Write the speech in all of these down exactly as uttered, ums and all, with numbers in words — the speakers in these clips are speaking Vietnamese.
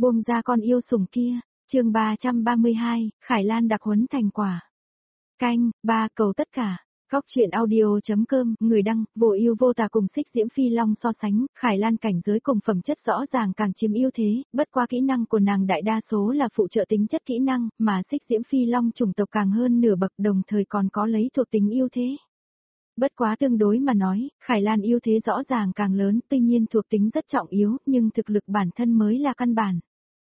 buông ra con yêu sủng kia. Chương ba trăm ba mươi hai, Khải Lan đặc huấn thành quả. Canh, ba cầu tất cả. Góc truyện audio.com, người đăng, vô ưu vô tà cùng Xích Diễm Phi Long so sánh, Khải Lan cảnh giới cùng phẩm chất rõ ràng càng chiếm ưu thế, bất qua kỹ năng của nàng đại đa số là phụ trợ tính chất kỹ năng, mà Xích Diễm Phi Long chủng tộc càng hơn nửa bậc, đồng thời còn có lấy thuộc tính ưu thế. Bất quá tương đối mà nói, Khải Lan ưu thế rõ ràng càng lớn, tuy nhiên thuộc tính rất trọng yếu, nhưng thực lực bản thân mới là căn bản.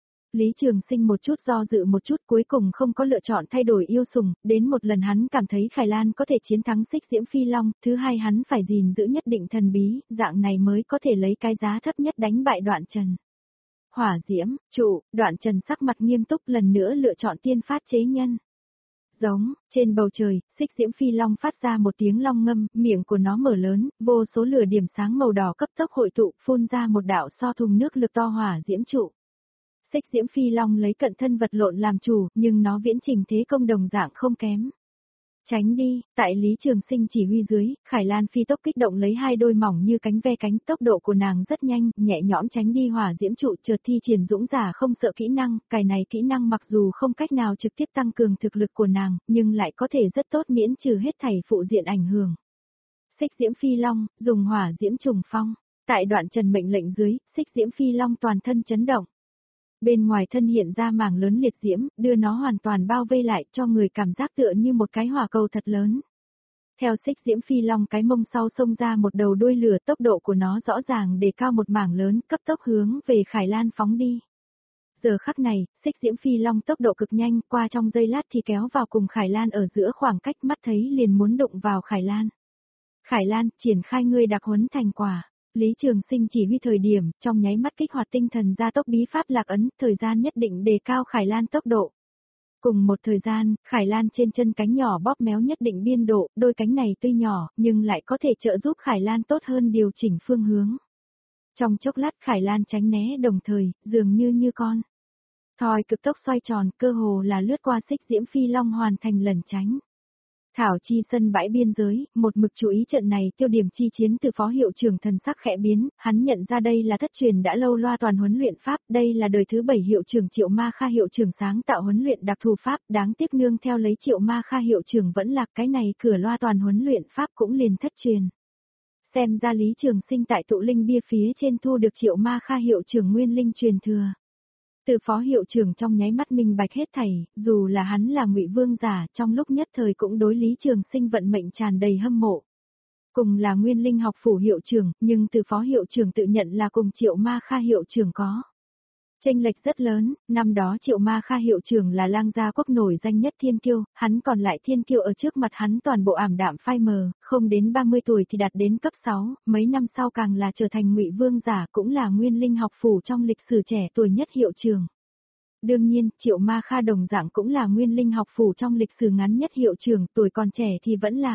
Lý Trường Sinh một chút do dự một chút cuối cùng không có lựa chọn thay đổi yêu sủng, đến một lần hắn cảm thấy Khải Lan có thể chiến thắng Xích Diễm Phi Long, thứ hai hắn phải gìn giữ nhất định thần bí, dạng này mới có thể lấy cái giá thấp nhất đánh bại Đoạn Trần. Hỏa Diễm, trụ, Đoạn Trần sắc mặt nghiêm túc lần nữa lựa chọn tiên phát chế nhân. Giống, trên bầu trời, Xích Diễm Phi Long phát ra một tiếng long ngâm, miệng của nó mở lớn, vô số lửa điểm sáng màu đỏ cấp tốc hội tụ, phun ra một đạo so thùng nước lực to hỏa diễm trụ. Xích Diễm Phi Long lấy cận thân vật lộn làm chủ, nhưng nó viễn trình thế công đồng dạng không kém. Tránh đi, tại Lý Trường Sinh chỉ huy dưới, Khải Lan phi tốc kích động lấy hai đôi mỏng như cánh ve cánh, tốc độ của nàng rất nhanh, nhẹ nhõm tránh đi hỏa diễm trụ, chợt thi triển dũng giả không sợ kỹ năng, cái này kỹ năng mặc dù không cách nào trực tiếp tăng cường thực lực của nàng, nhưng lại có thể rất tốt miễn trừ hết thảy phụ diện ảnh hưởng. Xích Diễm Phi Long, dùng hỏa diễm trùng phong, tại Đoạn Trần mệnh lệnh dưới, Xích Diễm Phi Long toàn thân chấn động. Bên ngoài thân hiện ra mảng lớn liệt diễm, đưa nó hoàn toàn bao vây lại cho người cảm giác tựa như một cái hỏa cầu thật lớn. Theo Xích Diễm Phi Long cái mông sau xông ra một đầu đuôi lửa, tốc độ của nó rõ ràng đề cao một mảng lớn, cấp tốc hướng về Khải Lan phóng đi. Giờ khắc này, Xích Diễm Phi Long tốc độ cực nhanh, qua trong giây lát thì kéo vào cùng Khải Lan ở giữa khoảng cách, mắt thấy liền muốn đụng vào Khải Lan. Khải Lan, triển khai ngươi đặc huấn thành quả. Lý Trường Sinh chỉ huy thời điểm, trong nháy mắt kích hoạt tinh thần gia tốc bí pháp lạc ấn, thời gian nhất định đề cao Khải Lan tốc độ. Cùng một thời gian, Khải Lan trên chân cánh nhỏ bóp méo nhất định biên độ, đôi cánh này tuy nhỏ, nhưng lại có thể trợ giúp Khải Lan tốt hơn điều chỉnh phương hướng. Trong chốc lát Khải Lan tránh né đồng thời, dường như như con thoi cực tốc xoay tròn, cơ hồ là lướt qua Xích Diễm Phi Long hoàn thành lẩn tránh. Thảo chi sân bãi biên giới, một mực chú ý trận này tiêu điểm chi chiến từ phó hiệu trưởng thần sắc khẽ biến, hắn nhận ra đây là thất truyền đã lâu loa toàn huấn luyện pháp, đây là đời thứ bảy hiệu trưởng Triệu Ma Kha hiệu trưởng sáng tạo huấn luyện đặc thù pháp, đáng tiếc nương theo lấy Triệu Ma Kha hiệu trưởng vẫn lạc, cái này cửa loa toàn huấn luyện pháp cũng liền thất truyền. Xem ra Lý Trường Sinh tại tụ linh bia phía trên thu được Triệu Ma Kha hiệu trưởng nguyên linh truyền thừa. Từ phó hiệu trưởng trong nháy mắt minh bạch hết thảy, dù là hắn là Ngụy Vương giả, trong lúc nhất thời cũng đối Lý Trường Sinh vận mệnh tràn đầy hâm mộ. Cùng là nguyên linh học phủ hiệu trưởng, nhưng từ phó hiệu trưởng tự nhận là cùng Triệu Ma Kha hiệu trưởng có chênh lệch rất lớn, năm đó Triệu Ma Kha hiệu trưởng là lang gia quốc nổi danh nhất thiên kiêu, hắn còn lại thiên kiêu ở trước mặt hắn toàn bộ ảm đạm phai mờ, không đến ba mươi tuổi thì đạt đến cấp sáu, mấy năm sau càng là trở thành Ngụy Vương giả, cũng là nguyên linh học phủ trong lịch sử trẻ tuổi nhất hiệu trưởng. Đương nhiên, Triệu Ma Kha đồng dạng cũng là nguyên linh học phủ trong lịch sử ngắn nhất hiệu trưởng, tuổi còn trẻ thì vẫn lạc.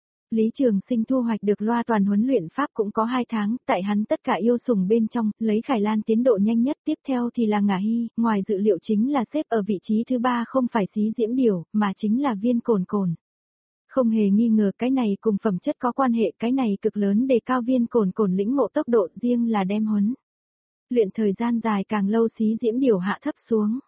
Lý Trường Sinh thu hoạch được loa toàn huấn luyện pháp cũng có hai tháng, tại hắn tất cả yêu sủng bên trong, lấy Khải Lan tiến độ nhanh nhất, tiếp theo thì là Ngả Hy, ngoài dự liệu chính là xếp ở vị trí thứ ba không phải Xí Diễm Điểu, mà chính là Viên Cồn Cồn. Không hề nghi ngờ cái này cùng phẩm chất có quan hệ, cái này cực lớn đề cao Viên Cồn Cồn lĩnh ngộ tốc độ, riêng là đem huấn luyện thời gian dài càng lâu Xí Diễm Điểu hạ thấp xuống.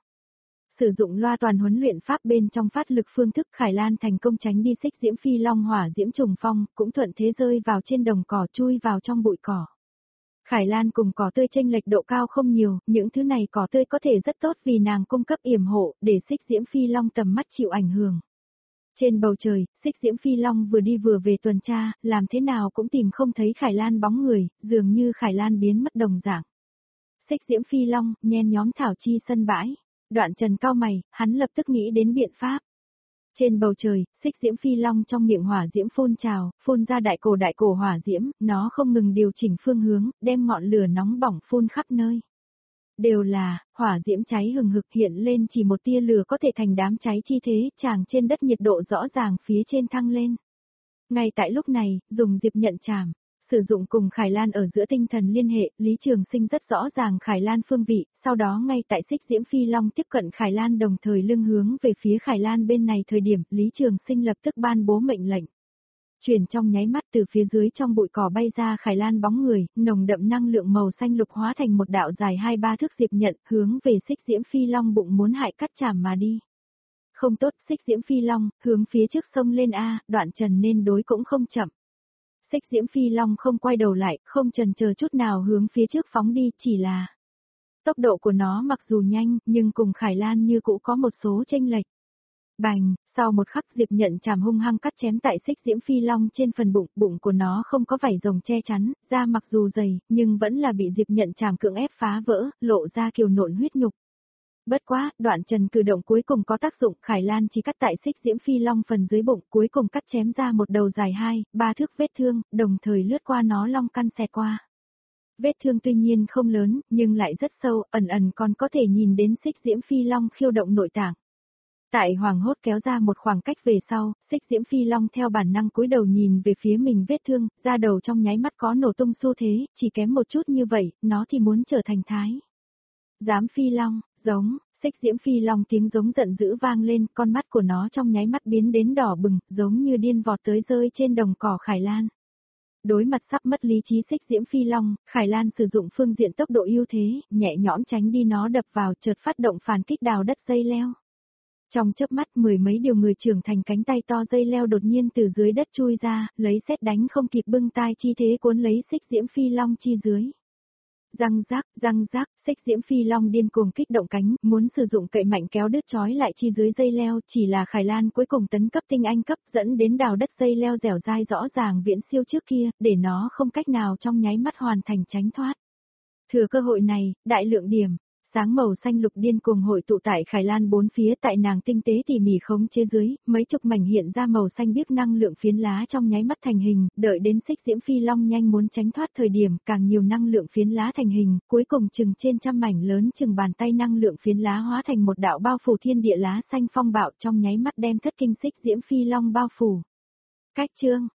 Sử dụng loa toàn huấn luyện pháp bên trong phát lực phương thức, Khải Lan thành công tránh đi Xích Diễm Phi Long hỏa diễm trùng phong, cũng thuận thế rơi vào trên đồng cỏ, chui vào trong bụi cỏ. Khải Lan cùng cỏ tươi chênh lệch độ cao không nhiều, những thứ này cỏ tươi có thể rất tốt vì nàng cung cấp yểm hộ, để Xích Diễm Phi Long tầm mắt chịu ảnh hưởng. Trên bầu trời, Xích Diễm Phi Long vừa đi vừa về tuần tra, làm thế nào cũng tìm không thấy Khải Lan bóng người, dường như Khải Lan biến mất đồng dạng. Xích Diễm Phi Long, nhen nhóm thảo chi sân bãi. Đoạn Trần cau mày, hắn lập tức nghĩ đến biện pháp. Trên bầu trời, Xích Diễm Phi Long trong miệng hỏa diễm phun trào, phun ra đại cổ đại cổ hỏa diễm, nó không ngừng điều chỉnh phương hướng, đem ngọn lửa nóng bỏng phun khắp nơi. Đều là, hỏa diễm cháy hừng hực hiện lên chỉ một tia lửa có thể thành đám cháy chi thế, chàng trên đất nhiệt độ rõ ràng phía trên thăng lên. Ngay tại lúc này, dùng diệp nhận chảm. Sử dụng cùng Khải Lan ở giữa tinh thần liên hệ, Lý Trường Sinh rất rõ ràng Khải Lan phương vị, sau đó ngay tại Xích Diễm Phi Long tiếp cận Khải Lan đồng thời lưng hướng về phía Khải Lan bên này thời điểm, Lý Trường Sinh lập tức ban bố mệnh lệnh. Chuyển trong nháy mắt từ phía dưới trong bụi cỏ bay ra Khải Lan bóng người, nồng đậm năng lượng màu xanh lục hóa thành một đạo dài hai ba thước diệp nhận, hướng về Xích Diễm Phi Long bụng muốn hại cắt chảm mà đi. Không tốt, Xích Diễm Phi Long, hướng phía trước sông lên a, Đoạn Trần nên đối cũng không chậm. Xích Diễm Phi Long không quay đầu lại, không chần chờ chút nào hướng phía trước phóng đi, chỉ là tốc độ của nó mặc dù nhanh, nhưng cùng Khải Lan như cũ có một số chênh lệch. Bành, sau một khắc diệp nhận chảm hung hăng cắt chém tại Xích Diễm Phi Long trên phần bụng, bụng của nó không có vảy rồng che chắn, da mặc dù dày, nhưng vẫn là bị diệp nhận chảm cưỡng ép phá vỡ, lộ ra kiều nộn huyết nhục. Bất quá, Đoạn Trần cử động cuối cùng có tác dụng, Khải Lan chỉ cắt tại Xích Diễm Phi Long phần dưới bụng, cuối cùng cắt chém ra một đầu dài hai, ba thước vết thương, đồng thời lướt qua nó long căn xẹt qua. Vết thương tuy nhiên không lớn, nhưng lại rất sâu, ẩn ẩn còn có thể nhìn đến Xích Diễm Phi Long khiêu động nội tạng. Tại hoàng hốt kéo ra một khoảng cách về sau, Xích Diễm Phi Long theo bản năng cúi đầu nhìn về phía mình vết thương, da đầu trong nháy mắt có nổ tung xu thế, chỉ kém một chút như vậy, nó thì muốn trở thành thái. Dám Phi Long, giống, Xích Diễm Phi Long tiếng giống giận dữ vang lên, con mắt của nó trong nháy mắt biến đến đỏ bừng, giống như điên vọt tới rơi trên đồng cỏ Khải Lan. Đối mặt sắp mất lý trí Xích Diễm Phi Long, Khải Lan sử dụng phương diện tốc độ ưu thế, nhẹ nhõm tránh đi nó đập vào, chợt phát động phản kích đào đất dây leo. Trong chớp mắt mười mấy điều người trưởng thành cánh tay to dây leo đột nhiên từ dưới đất chui ra, lấy sét đánh không kịp bưng tai chi thế cuốn lấy Xích Diễm Phi Long chi dưới. Răng rác, răng rác, Xích Diễm Phi Long điên cuồng kích động cánh, muốn sử dụng cậy mạnh kéo đứt trói lại chi dưới dây leo, chỉ là Khải Lan cuối cùng tấn cấp tinh anh cấp dẫn đến đào đất dây leo dẻo dai rõ ràng viễn siêu trước kia, để nó không cách nào trong nháy mắt hoàn thành tránh thoát. Thừa cơ hội này, đại lượng điểm, sáng màu xanh lục điên cuồng hội tụ tại Khải Lan bốn phía, tại nàng tinh tế tỉ mỉ khống chế dưới, mấy chục mảnh hiện ra màu xanh biếc năng lượng phiến lá trong nháy mắt thành hình, đợi đến Xích Diễm Phi Long nhanh muốn tránh thoát thời điểm, càng nhiều năng lượng phiến lá thành hình, cuối cùng chừng trên trăm mảnh lớn chừng bàn tay năng lượng phiến lá hóa thành một đạo bao phủ thiên địa lá xanh phong bạo trong nháy mắt đem thất kinh Xích Diễm Phi Long bao phủ. Cách chương